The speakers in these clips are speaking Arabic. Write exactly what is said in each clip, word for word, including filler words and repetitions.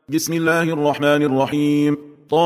بسم الله الرحمن الرحيم.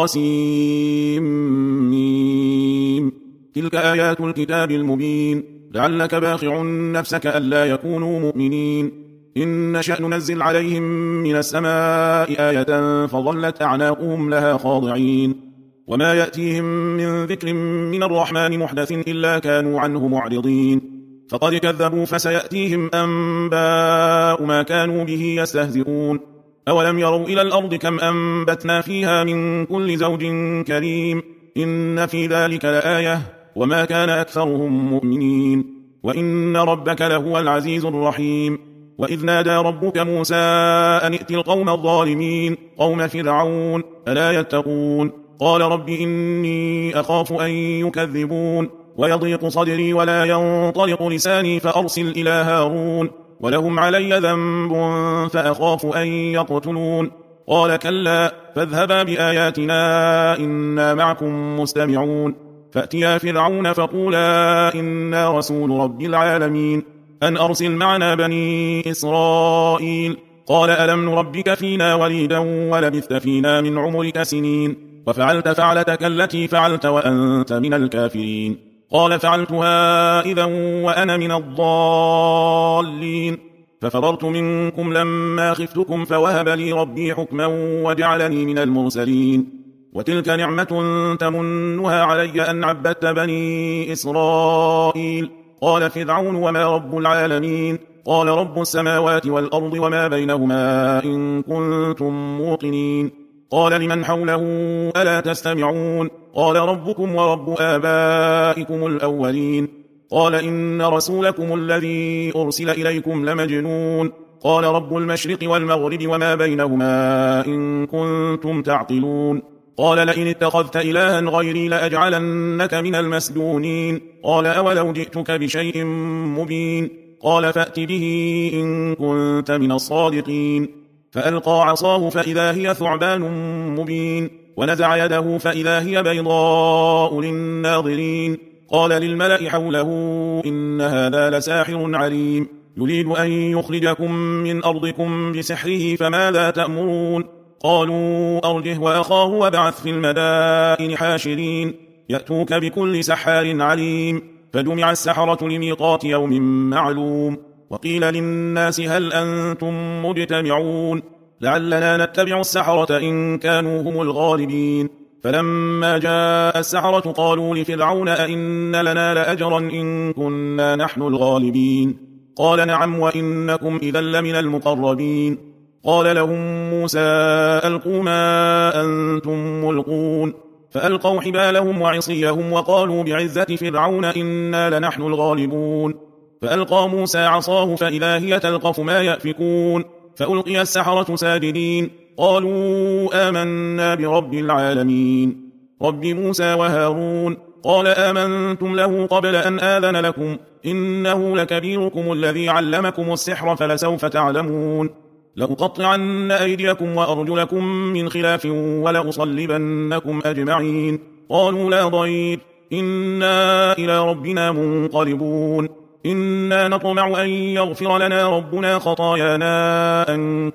طاسيم. تلك آيات الكتاب المبين. لعلك باخع نفسك ألا يكونوا مؤمنين. إن نشأ ننزل عليهم من السماء آية فظلت أعناقهم لها خاضعين. وما يأتيهم من ذكر من الرحمن محدث إلا كانوا عنه معرضين. فقد كذبوا فسيأتيهم أنباء ما كانوا به يستهزئون. أولم يروا إلى الأرض كم أنبتنا فيها من كل زوج كريم. إن في ذلك لآية وما كان أكثرهم مؤمنين. وإن ربك لهو العزيز الرحيم. وإذ نادى ربك موسى أن ائت القوم الظالمين قوم فرعون ألا يتقون. قال رب إني أخاف أن يكذبون ويضيق صدري ولا ينطلق لساني فأرسل إلى هارون ولهم علي ذنب فأخاف أن يقتلون. قال كلا فاذهبا بآياتنا إنا معكم مستمعون. فأتيا فرعون فقولا إنا رسول رب العالمين أن أرسل معنا بني إسرائيل. قال ألم نربك فينا وليدا ولبثت فينا من عمرك سنين وفعلت فعلتك التي فعلت وأنت من الكافرين. قال فعلتها إذا وأنا من الضالين ففررت منكم لما خفتكم فوهب لي ربي حكما وجعلني من المرسلين. وتلك نعمة تمنها علي أن عبدت بني إسرائيل. قال فرعون وما رب العالمين. قال رب السماوات والأرض وما بينهما إن كنتم موقنين. قال لمن حوله ألا تستمعون. قال ربكم ورب آبائكم الأولين. قال إن رسولكم الذي أرسل إليكم لمجنون. قال رب المشرق والمغرب وما بينهما إن كنتم تعقلون. قال لئن اتخذت إلها غيري لأجعلنك من المسجونين. قال أولو جئتك بشيء مبين. قال فأت به إن كنت من الصادقين. فألقى عصاه فإذا هي ثعبان مبين ونزع يده فإذا هي بيضاء للناظرين. قال للملأ حوله إن هذا لساحر عليم يريد أن يخرجكم من أرضكم بسحره فماذا تأمرون. قالوا أرجه وأخاه وابعث في المدائن حاشرين يأتوك بكل سحار عليم. فجمع السحرة لميقات يوم معلوم. وقيل للناس هل أنتم مجتمعون لعلنا نتبع السحرة إن كانوا هم الغالبين. فلما جاء السحرة قالوا لفرعون أئن لنا لأجرا إن كنا نحن الغالبين. قال نعم وإنكم إذا لمن المقربين. قال لهم موسى ألقوا ما أنتم ملقون. فألقوا حبالهم وعصيهم وقالوا بعزة فرعون إنا لنحن الغالبون. فألقى موسى عصاه فإذا هي تلقف ما يأفكون. فألقي السحرة ساجدين قالوا آمنا برب العالمين رب موسى وهارون. قال آمنتم له قبل أن آذن لكم إنه لكبيركم الذي علمكم السحر فلسوف تعلمون. لأقطعن أيديكم وأرجلكم من خلاف ولأصلبنكم أجمعين. قالوا لا ضير إنا إلى ربنا منقلبون. إنا نطمع أن يغفر لنا ربنا خطايانا أن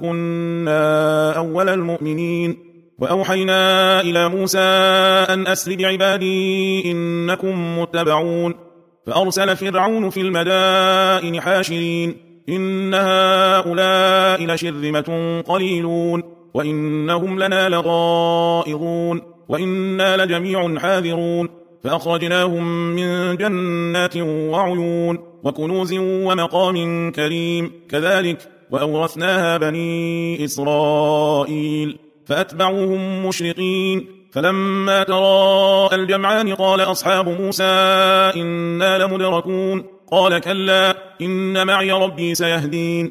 كنا أول المؤمنين. وأوحينا إلى موسى أن أسر بعبادي إنكم متبعون. فأرسل فرعون في المدائن حاشرين إن هؤلاء لشرذمة قليلون وإنهم لنا لغائظون وإنا لجميع حاذرون. فأخرجناهم من جنات وعيون وكنوز ومقام كريم كذلك وأورثناها بني إسرائيل. فأتبعوهم مشرقين. فلما تراءى الجمعان قال أصحاب موسى إنا لمدركون. قال كلا إن معي ربي سيهدين.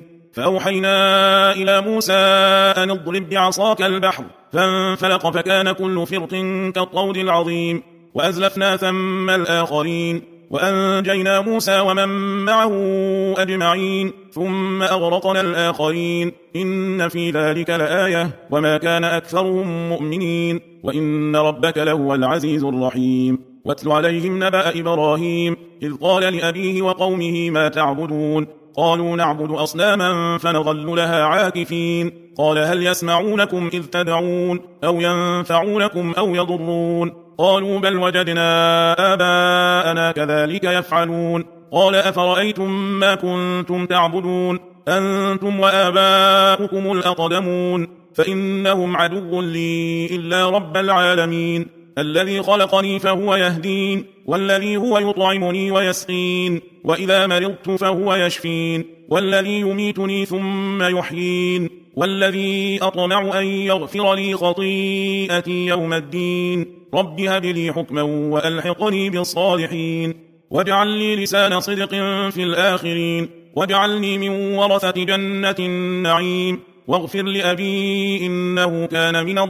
فأوحينا إلى موسى أن اضرب بعصاك البحر فانفلق فكان كل فرق كالطود العظيم. وأزلفنا ثم الآخرين وأنجينا موسى ومن معه أجمعين ثم أغرقنا الآخرين. إن في ذلك لآية وما كان أكثرهم مؤمنين وإن ربك لهو العزيز الرحيم. واتل عليهم نبأ إبراهيم إذ قال لأبيه وقومه ما تعبدون قالوا نعبد أصناما فنظل لها عاكفين قال هل يسمعونكم إذ تدعون أو ينفعونكم أو يضرون قالوا بل وجدنا آباءنا كذلك يفعلون قال أفرأيتم ما كنتم تعبدون أنتم وآباؤكم الأقدمون فإنهم عدو لي إلا رب العالمين الذي خلقني فهو يهدين والذي هو يطعمني ويسقين وإذا مرضت فهو يشفين والذي يميتني ثم يحيين والذي أطمع أن يغفر لي خطيئتي يوم الدين رب هب لي حكما وألحقني بالصالحين واجعل لي لسان صدق في الآخرين واجعلني من ورثة جنة النعيم واغفر لأبي إنه كان من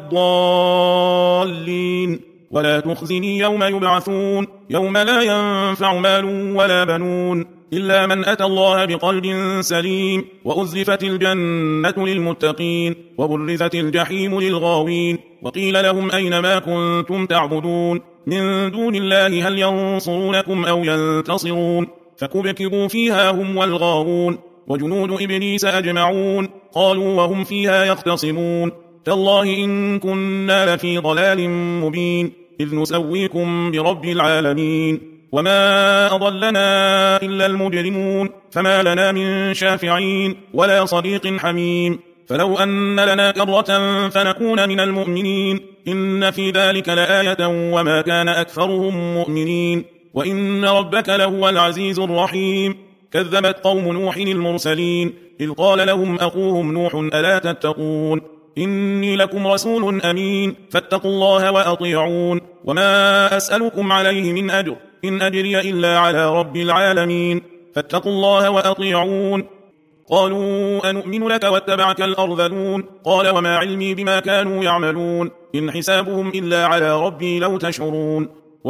الضالين ولا تخزني يوم يبعثون يوم لا ينفع مال ولا بنون إلا من أتى الله بقلب سليم وأزلفت الجنة للمتقين وبرزت الجحيم للغاوين وقيل لهم أين ما كنتم تعبدون من دون الله هل ينصرونكم أو ينتصرون فكبكبوا فيها هم والغاوون وجنود إبليس أجمعون قالوا وهم فيها يختصمون تالله إن كنا لفي ضلال مبين إذ نسويكم برب العالمين وما أضلنا إلا المجرمون فما لنا من شافعين ولا صديق حميم فلو أن لنا كرة فنكون من المؤمنين إن في ذلك لآية وما كان أكثرهم مؤمنين وإن ربك لهو العزيز الرحيم كذبت قوم نوح المرسلين إذ قال لهم أخوهم نوح ألا تتقون إني لكم رسول أمين فاتقوا الله وأطيعون وما أسألكم عليه من أجر إن أجري إلا على رب العالمين فاتقوا الله وأطيعون قالوا أنؤمن لك واتبعك الأرذلون قال وما علمي بما كانوا يعملون إن حسابهم إلا على ربي لو تشعرون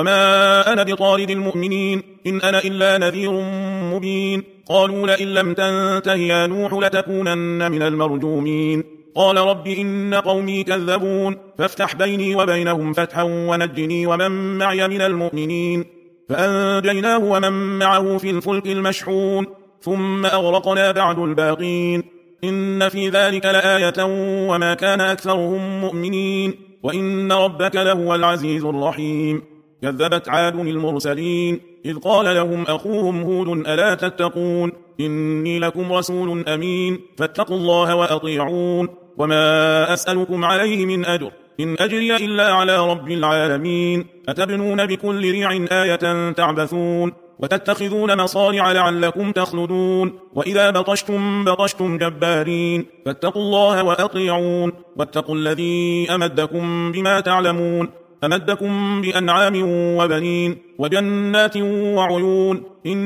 وما أنا بطارد المؤمنين إن أنا إلا نذير مبين قالوا لئن لم تنته يا نوح لتكونن من المرجومين قال رب إن قومي كذبون فافتح بيني وبينهم فتحا ونجني ومن معي من المؤمنين فأنجيناه ومن معه في الفلك المشحون ثم أغرقنا بعد الباقين إن في ذلك لآية وما كان أكثرهم مؤمنين وإن ربك لهو العزيز الرحيم كذبت عاد المرسلين إذ قال لهم أخوهم هود ألا تتقون إني لكم رسول أمين فاتقوا الله وأطيعون وما أسألكم عليه من أجر إن أجري إلا على رب العالمين أتبنون بكل ريع آية تعبثون وتتخذون مصارع لعلكم تخلدون وإذا بطشتم بطشتم جبارين فاتقوا الله وأطيعون واتقوا الذي أمدكم بما تعلمون أمدكم بأنعام وبنين وجنات وعيون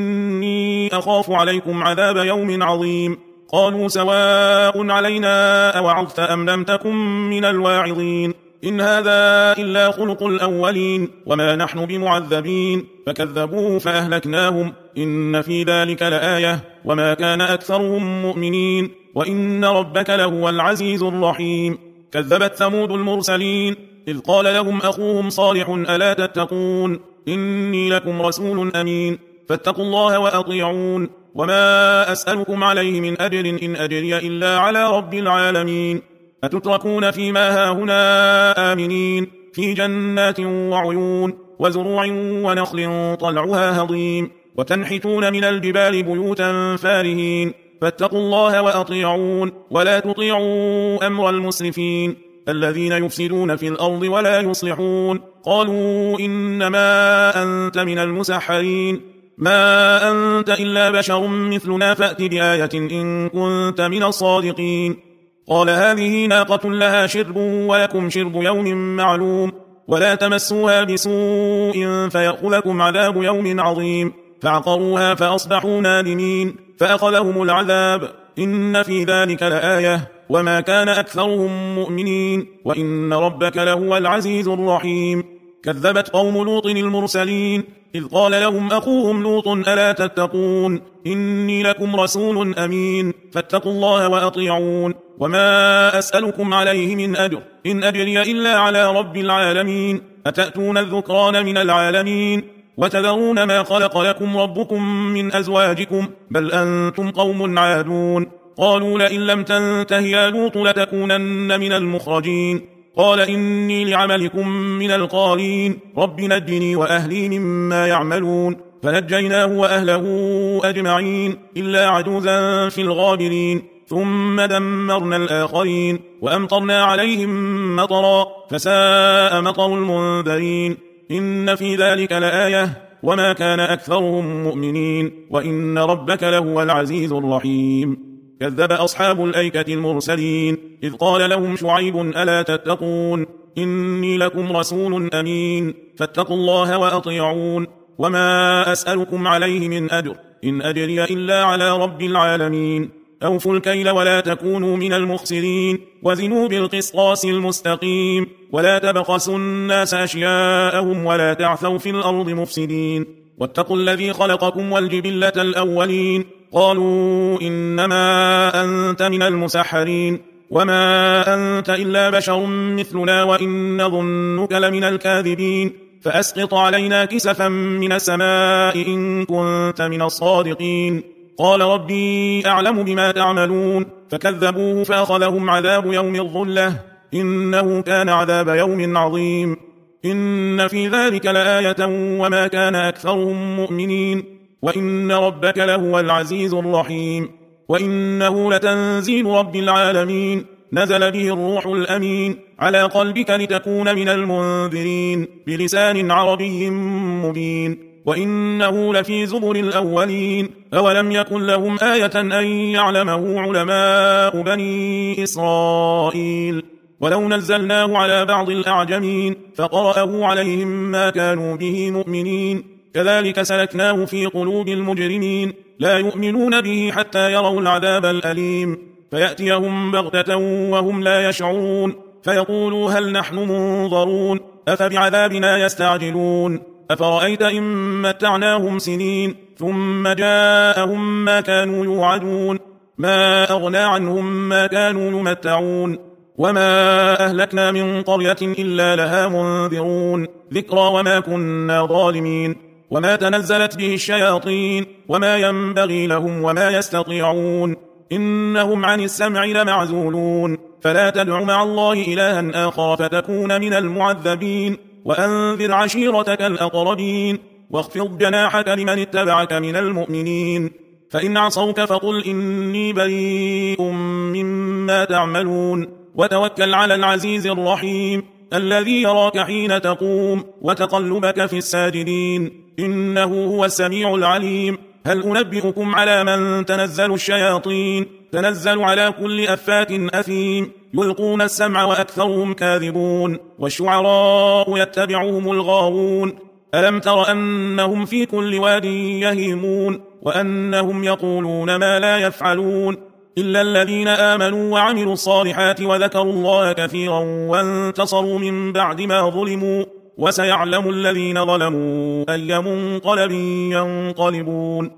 إني أخاف عليكم عذاب يوم عظيم قالوا سواء علينا أوعظت أم لم تكن من الواعظين إن هذا إلا خلق الأولين وما نحن بمعذبين فكذبوه فأهلكناهم إن في ذلك لآية وما كان أكثرهم مؤمنين وإن ربك لهو العزيز الرحيم كذبت ثمود المرسلين إذ قال لهم أخوهم صالح ألا تتقون إني لكم رسول أمين فاتقوا الله وأطيعون وما أسألكم عليه من أجر إن أجري إلا على رب العالمين أتتركون فيما هاهنا آمنين في جنات وعيون وزروع ونخل طلعها هضيم وتنحتون من الجبال بيوتا فارهين فاتقوا الله وأطيعون ولا تطيعوا أمر المسرفين الذين يفسدون في الأرض ولا يصلحون قالوا إنما أنت من المسحرين ما أنت إلا بشر مثلنا فأت بآية إن كنت من الصادقين قال هذه ناقة لها شرب ولكم شرب يوم معلوم ولا تمسوها بسوء فيأخذكم عذاب يوم عظيم فعقروها فأصبحوا نادمين فأخذهم العذاب إن في ذلك لآية وما كان أكثرهم مؤمنين وإن ربك لهو العزيز الرحيم كذبت قوم لوط المرسلين إذ قال لهم أخوهم لوط ألا تتقون إني لكم رسول أمين فاتقوا الله وأطيعون وما أسألكم عليه من أجر إن أجري إلا على رب العالمين أتأتون الذكران من العالمين وتذرون ما خلق لكم ربكم من أزواجكم بل أنتم قوم عادون قالوا لئن لم تنته يا لوط لتكونن من المخرجين قال إني لعملكم من القالين رب نجني وأهلي مما يعملون فنجيناه وأهله أجمعين إلا عجوزا في الغابرين ثم دمرنا الآخرين وأمطرنا عليهم مطرا فساء مطر المنذرين إن في ذلك لآية وما كان أكثرهم مؤمنين وإن ربك لهو العزيز الرحيم كذب أصحاب الأيكة المرسلين إذ قال لهم شعيب ألا تتقون إني لكم رسول أمين فاتقوا الله وأطيعون وما أسألكم عليه من أجر إن أجري إلا على رب العالمين أوفوا الكيل ولا تكونوا من المخسرين وزنوا بالقسطاس المستقيم ولا تبخسوا الناس أشياءهم ولا تعثوا في الأرض مفسدين واتقوا الذي خلقكم والجبلة الأولين قالوا إنما أنت من المسحرين وما أنت إلا بشر مثلنا وإن ظنك لمن الكاذبين فأسقط علينا كسفا من السماء إن كنت من الصادقين قال ربي أعلم بما تعملون فكذبوه فأخذهم عذاب يوم الظلة إنه كان عذاب يوم عظيم إن في ذلك لآية وما كان أكثرهم مؤمنين وإن ربك لهو العزيز الرحيم وإنه لتنزيل رب العالمين نزل به الروح الأمين على قلبك لتكون من المنذرين بلسان عربي مبين وإنه لفي زبر الأولين أولم يكن لهم آية أن يعلمه علماء بني إسرائيل ولو نزلناه على بعض الأعجمين فقرأه عليهم ما كانوا به مؤمنين كذلك سلكناه في قلوب المجرمين لا يؤمنون به حتى يروا العذاب الأليم فيأتيهم بغتة وهم لا يشعرون فيقولوا هل نحن منظرون أفبعذابنا يستعجلون أفرأيت إن متعناهم سنين ثم جاءهم ما كانوا يوعدون ما أغنى عنهم ما كانوا يمتعون وما أهلكنا من قرية إلا لها منذرون ذكرى وما كنا ظالمين وما تنزلت به الشياطين وما ينبغي لهم وما يستطيعون إنهم عن السمع لمعزولون فلا تدع مع الله إلها آخر فتكون من المعذبين وأنذر عشيرتك الأقربين واخفض جناحك لمن اتبعك من المؤمنين فإن عصوك فقل إني بريء مما تعملون وتوكل على العزيز الرحيم الذي يراك حين تقوم وتقلبك في الساجدين إنه هو السميع العليم هل أنبئكم على من تنزل الشياطين تنزل على كل أفاك أثيم يلقون السمع وأكثرهم كاذبون والشعراء يتبعهم الغاوون ألم تر أنهم في كل واد يهيمون وأنهم يقولون ما لا يفعلون إلا الذين آمنوا وعملوا الصالحات وذكروا الله كثيرا وانتصروا من بعد ما ظلموا وسيعلم الذين ظلموا أي منقلب ينقلبون